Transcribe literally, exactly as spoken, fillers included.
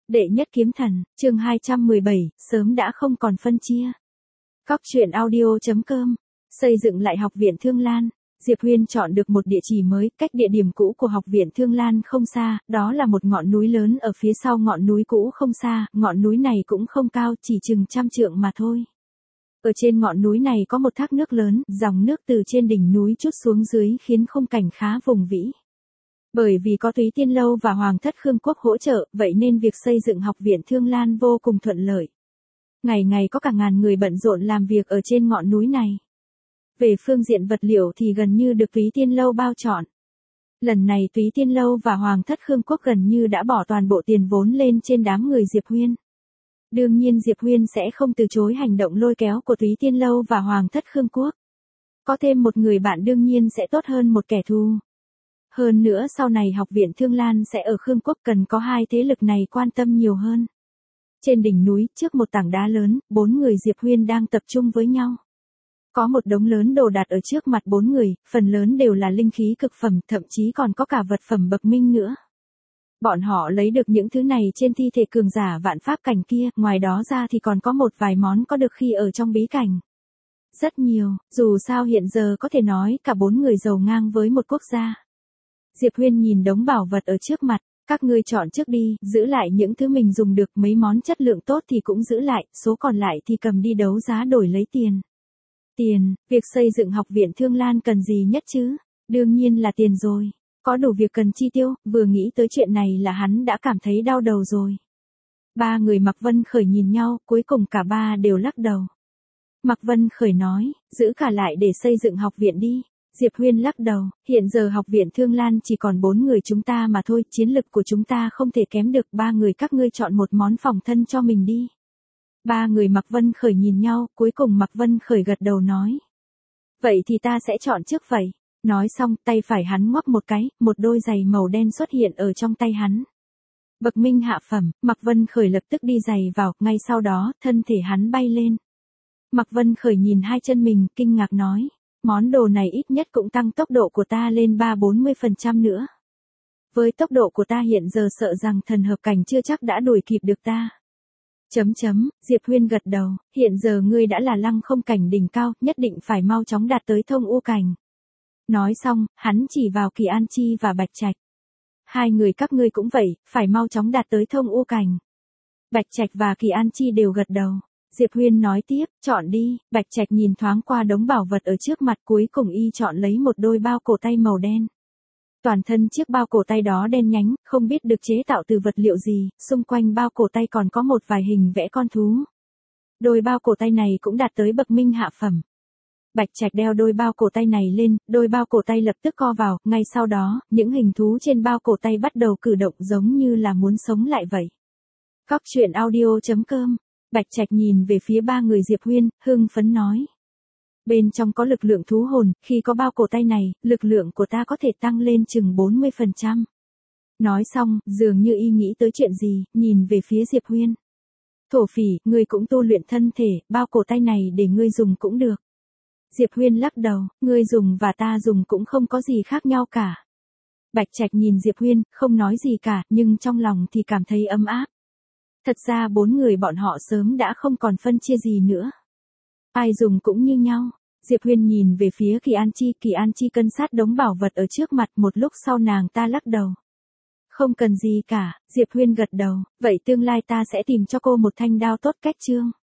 Đệ nhất kiếm thần, chương hai trăm mười bảy, sớm đã không còn phân chia. Cóc truyện audio chấm com, xây dựng lại học viện Thương Lan. Diệp Huyên chọn được một địa chỉ mới, cách địa điểm cũ của học viện Thương Lan không xa, đó là một ngọn núi lớn ở phía sau ngọn núi cũ không xa, ngọn núi này cũng không cao, chỉ chừng trăm trượng mà thôi. Ở trên ngọn núi này có một thác nước lớn, dòng nước từ trên đỉnh núi trút xuống dưới khiến khung cảnh khá vùng vĩ. Bởi vì có Túy Tiên Lâu và Hoàng thất Khương Quốc hỗ trợ, vậy nên việc xây dựng học viện Thương Lan vô cùng thuận lợi. Ngày ngày có cả ngàn người bận rộn làm việc ở trên ngọn núi này. Về phương diện vật liệu thì gần như được Túy Tiên Lâu bao trọn. Lần này Túy Tiên Lâu và Hoàng thất Khương Quốc gần như đã bỏ toàn bộ tiền vốn lên trên đám người Diệp Huyên. Đương nhiên Diệp Huyên sẽ không từ chối hành động lôi kéo của Túy Tiên Lâu và Hoàng thất Khương Quốc. Có thêm một người bạn đương nhiên sẽ tốt hơn một kẻ thù. Hơn nữa sau này học viện Thương Lan sẽ ở Khương Quốc, cần có hai thế lực này quan tâm nhiều hơn. Trên đỉnh núi, trước một tảng đá lớn, bốn người Diệp Huyên đang tập trung với nhau. Có một đống lớn đồ đặt ở trước mặt bốn người, phần lớn đều là linh khí cực phẩm, thậm chí còn có cả vật phẩm bậc minh nữa. Bọn họ lấy được những thứ này trên thi thể cường giả vạn pháp cảnh kia, ngoài đó ra thì còn có một vài món có được khi ở trong bí cảnh. Rất nhiều, dù sao hiện giờ có thể nói cả bốn người giàu ngang với một quốc gia. Diệp Huyên nhìn đống bảo vật ở trước mặt, các ngươi chọn trước đi, giữ lại những thứ mình dùng được, mấy món chất lượng tốt thì cũng giữ lại, số còn lại thì cầm đi đấu giá đổi lấy tiền. Tiền, việc xây dựng học viện Thương Lan cần gì nhất chứ? Đương nhiên là tiền rồi. Có đủ việc cần chi tiêu, vừa nghĩ tới chuyện này là hắn đã cảm thấy đau đầu rồi. Ba người Mạc Vân Khởi nhìn nhau, cuối cùng cả ba đều lắc đầu. Mạc Vân Khởi nói, giữ cả lại để xây dựng học viện đi. Diệp Huyên lắc đầu, hiện giờ học viện Thương Lan chỉ còn bốn người chúng ta mà thôi, chiến lực của chúng ta không thể kém được, ba người các ngươi chọn một món phòng thân cho mình đi. Ba người Mạc Vân Khởi nhìn nhau, cuối cùng Mạc Vân Khởi gật đầu nói. Vậy thì ta sẽ chọn trước vậy. Nói xong, tay phải hắn ngoắc một cái, một đôi giày màu đen xuất hiện ở trong tay hắn. Bậc minh hạ phẩm, Mạc Vân Khởi lập tức đi giày vào, ngay sau đó, thân thể hắn bay lên. Mạc Vân Khởi nhìn hai chân mình, kinh ngạc nói. Món đồ này ít nhất cũng tăng tốc độ của ta lên ba bốn mươi phần trăm nữa. Với tốc độ của ta hiện giờ sợ rằng thần hợp cảnh chưa chắc đã đuổi kịp được ta. Chấm chấm, Diệp Huyên gật đầu, hiện giờ ngươi đã là lăng không cảnh đỉnh cao, nhất định phải mau chóng đạt tới thông u cảnh. Nói xong, hắn chỉ vào Kỳ An Chi và Bạch Trạch. Hai người các ngươi cũng vậy, phải mau chóng đạt tới thông u cảnh. Bạch Trạch và Kỳ An Chi đều gật đầu. Diệp Huyên nói tiếp, chọn đi. Bạch Trạch nhìn thoáng qua đống bảo vật ở trước mặt, cuối cùng y chọn lấy một đôi bao cổ tay màu đen. Toàn thân chiếc bao cổ tay đó đen nhánh, không biết được chế tạo từ vật liệu gì, xung quanh bao cổ tay còn có một vài hình vẽ con thú. Đôi bao cổ tay này cũng đạt tới bậc minh hạ phẩm. Bạch Trạch đeo đôi bao cổ tay này lên, đôi bao cổ tay lập tức co vào, ngay sau đó, những hình thú trên bao cổ tay bắt đầu cử động giống như là muốn sống lại vậy. Cóc truyện audio chấm com. Bạch Trạch nhìn về phía ba người Diệp Huyên, hưng phấn nói. Bên trong có lực lượng thú hồn, khi có bao cổ tay này, lực lượng của ta có thể tăng lên chừng bốn mươi phần trăm. Nói xong, dường như y nghĩ tới chuyện gì, nhìn về phía Diệp Huyên. Thổ phỉ, ngươi cũng tu luyện thân thể, bao cổ tay này để ngươi dùng cũng được. Diệp Huyên lắc đầu, ngươi dùng và ta dùng cũng không có gì khác nhau cả. Bạch Trạch nhìn Diệp Huyên, không nói gì cả, nhưng trong lòng thì cảm thấy ấm áp. Thật ra bốn người bọn họ sớm đã không còn phân chia gì nữa. Ai dùng cũng như nhau. Diệp Huyên nhìn về phía Kỳ An Chi, Kỳ An Chi cân sát đống bảo vật ở trước mặt, một lúc sau nàng ta lắc đầu. Không cần gì cả, Diệp Huyên gật đầu, vậy tương lai ta sẽ tìm cho cô một thanh đao tốt cách chương.